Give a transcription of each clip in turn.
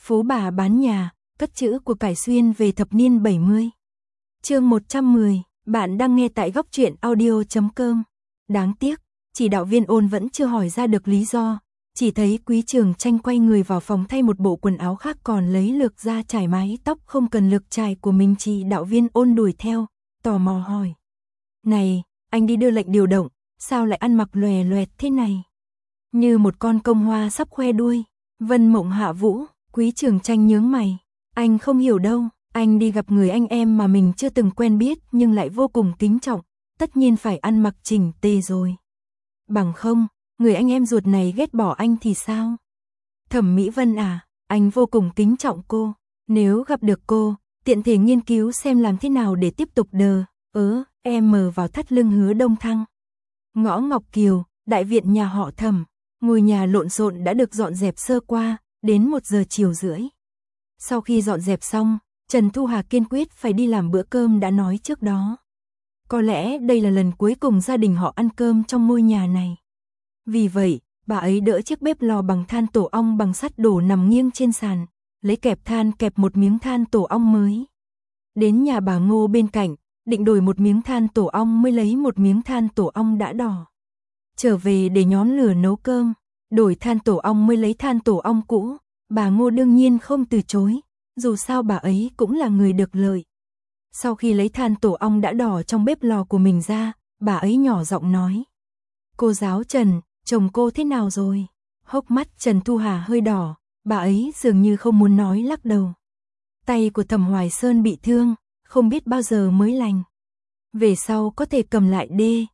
Phú bà bán nhà, cất chữ của cải xuyên về thập niên 70. Chương 110, bạn đang nghe tại góc truyện audio.com. Đáng tiếc, chỉ đạo viên Ôn vẫn chưa hỏi ra được lý do, chỉ thấy Quý Trường Tranh quay người vào phòng thay một bộ quần áo khác còn lấy lược ra chải mái tóc không cần lược chải của mình. Chỉ đạo viên Ôn đuổi theo, tò mò hỏi. Này, anh đi đưa lệnh điều động, sao lại ăn mặc lòe loẹt thế này? Như một con công hoa sắp khoe đuôi. Vân Mộng hạ vũ. Quý Trường Tranh nhướng mày. Anh không hiểu đâu, anh đi gặp người anh em mà mình chưa từng quen biết nhưng lại vô cùng kính trọng, tất nhiên phải ăn mặc chỉnh tề rồi. Bằng không, người anh em ruột này ghét bỏ anh thì sao? Thẩm Mỹ Vân à, anh vô cùng kính trọng cô. Nếu gặp được cô, tiện thể nghiên cứu xem làm thế nào để tiếp tục em vào thắt lưng Hứa Đông Thăng. Ngõ Ngọc Kiều, đại viện nhà họ Thẩm. Ngôi nhà lộn xộn đã được dọn dẹp sơ qua, đến 1 giờ chiều rưỡi. Sau khi dọn dẹp xong, Trần Thu Hà kiên quyết phải đi làm bữa cơm đã nói trước đó. Có lẽ đây là lần cuối cùng gia đình họ ăn cơm trong ngôi nhà này. Vì vậy, bà ấy đỡ chiếc bếp lò bằng than tổ ong bằng sắt đổ nằm nghiêng trên sàn, lấy kẹp than kẹp một miếng than tổ ong mới. Đến nhà bà Ngô bên cạnh, định đổi một miếng than tổ ong mới lấy một miếng than tổ ong đã đỏ. Trở về để nhóm lửa nấu cơm, đổi than tổ ong mới lấy than tổ ong cũ, bà Ngô đương nhiên không từ chối, dù sao bà ấy cũng là người được lợi. Sau khi lấy than tổ ong đã đỏ trong bếp lò của mình ra, bà ấy nhỏ giọng nói. Cô giáo Trần, chồng cô thế nào rồi? Hốc mắt Trần Thu Hà hơi đỏ, bà ấy dường như không muốn nói lắc đầu. Tay của Thẩm Hoài Sơn bị thương, không biết bao giờ mới lành. Về sau có thể cầm lại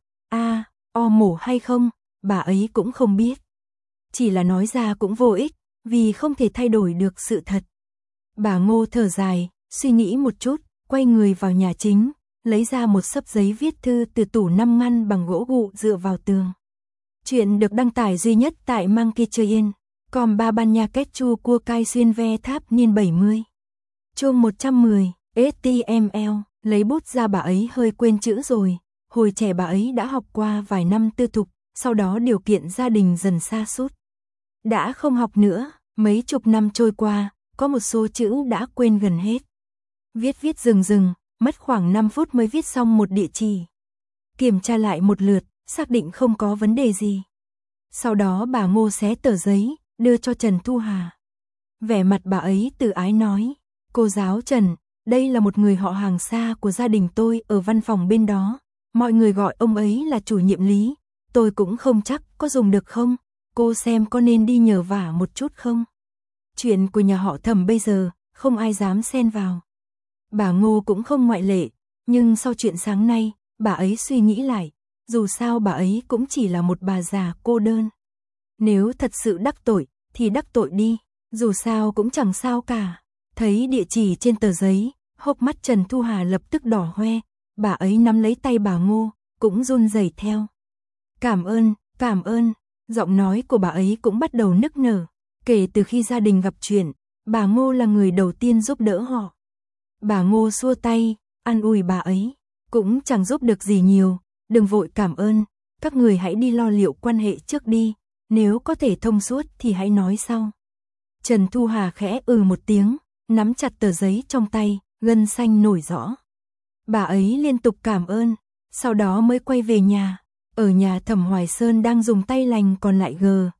mổ hay không, bà ấy cũng không biết. Chỉ là nói ra cũng vô ích, vì không thể thay đổi được sự thật. Bà Ngô thở dài, suy nghĩ một chút, quay người vào nhà chính, lấy ra một xấp giấy viết thư từ tủ 5 ngăn bằng gỗ gụ dựa vào tường. Chuyện được đăng tải duy nhất tại Monkeychain.com. Ba ban nha kết chu cua cai xuyên ve tháp niên 70. Chương 110, HTML, lấy bút ra bà ấy hơi quên chữ rồi. Hồi trẻ bà ấy đã học qua vài năm tư thục, sau đó điều kiện gia đình dần sa sút. Đã không học nữa, mấy chục năm trôi qua, có một số chữ đã quên gần hết. Viết dừng, mất khoảng 5 phút mới viết xong một địa chỉ. Kiểm tra lại một lượt, xác định không có vấn đề gì. Sau đó bà Ngô xé tờ giấy, đưa cho Trần Thu Hà. Vẻ mặt bà ấy từ ái nói, cô giáo Trần, đây là một người họ hàng xa của gia đình tôi ở văn phòng bên đó. Mọi người gọi ông ấy là chủ nhiệm Lý, tôi cũng không chắc có dùng được không, cô xem có nên đi nhờ vả một chút không? Chuyện của nhà họ Thẩm bây giờ, không ai dám xen vào. Bà Ngô cũng không ngoại lệ, nhưng sau chuyện sáng nay, bà ấy suy nghĩ lại, dù sao bà ấy cũng chỉ là một bà già cô đơn. Nếu thật sự đắc tội, thì đắc tội đi, dù sao cũng chẳng sao cả. Thấy địa chỉ trên tờ giấy, hốc mắt Trần Thu Hà lập tức đỏ hoe, bà ấy nắm lấy tay bà Ngô, cũng run rẩy theo. Cảm ơn, giọng nói của bà ấy cũng bắt đầu nức nở. Kể từ khi gia đình gặp chuyện, bà Ngô là người đầu tiên giúp đỡ họ. Bà Ngô xua tay, an ủi bà ấy, cũng chẳng giúp được gì nhiều, đừng vội cảm ơn, các người hãy đi lo liệu quan hệ trước đi, nếu có thể thông suốt thì hãy nói sau. Trần Thu Hà khẽ một tiếng, nắm chặt tờ giấy trong tay, gân xanh nổi rõ. Bà ấy liên tục cảm ơn, sau đó mới quay về nhà. Ở nhà Thẩm Hoài Sơn đang dùng tay lành còn lại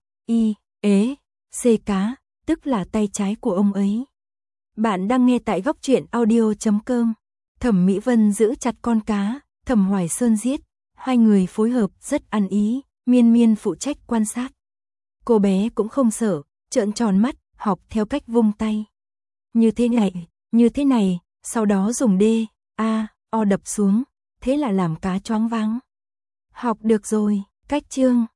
cá, tức là tay trái của ông ấy. Bạn đang nghe tại góc truyện audio.com. Thẩm Mỹ Vân giữ chặt con cá, Thẩm Hoài Sơn giết. Hai người phối hợp rất ăn ý, Miên phụ trách quan sát. Cô bé cũng không sợ, trợn tròn mắt, học theo cách vung tay. Như thế này, sau đó dùng đập xuống, thế là làm cá choáng váng. Học được rồi, cách chương.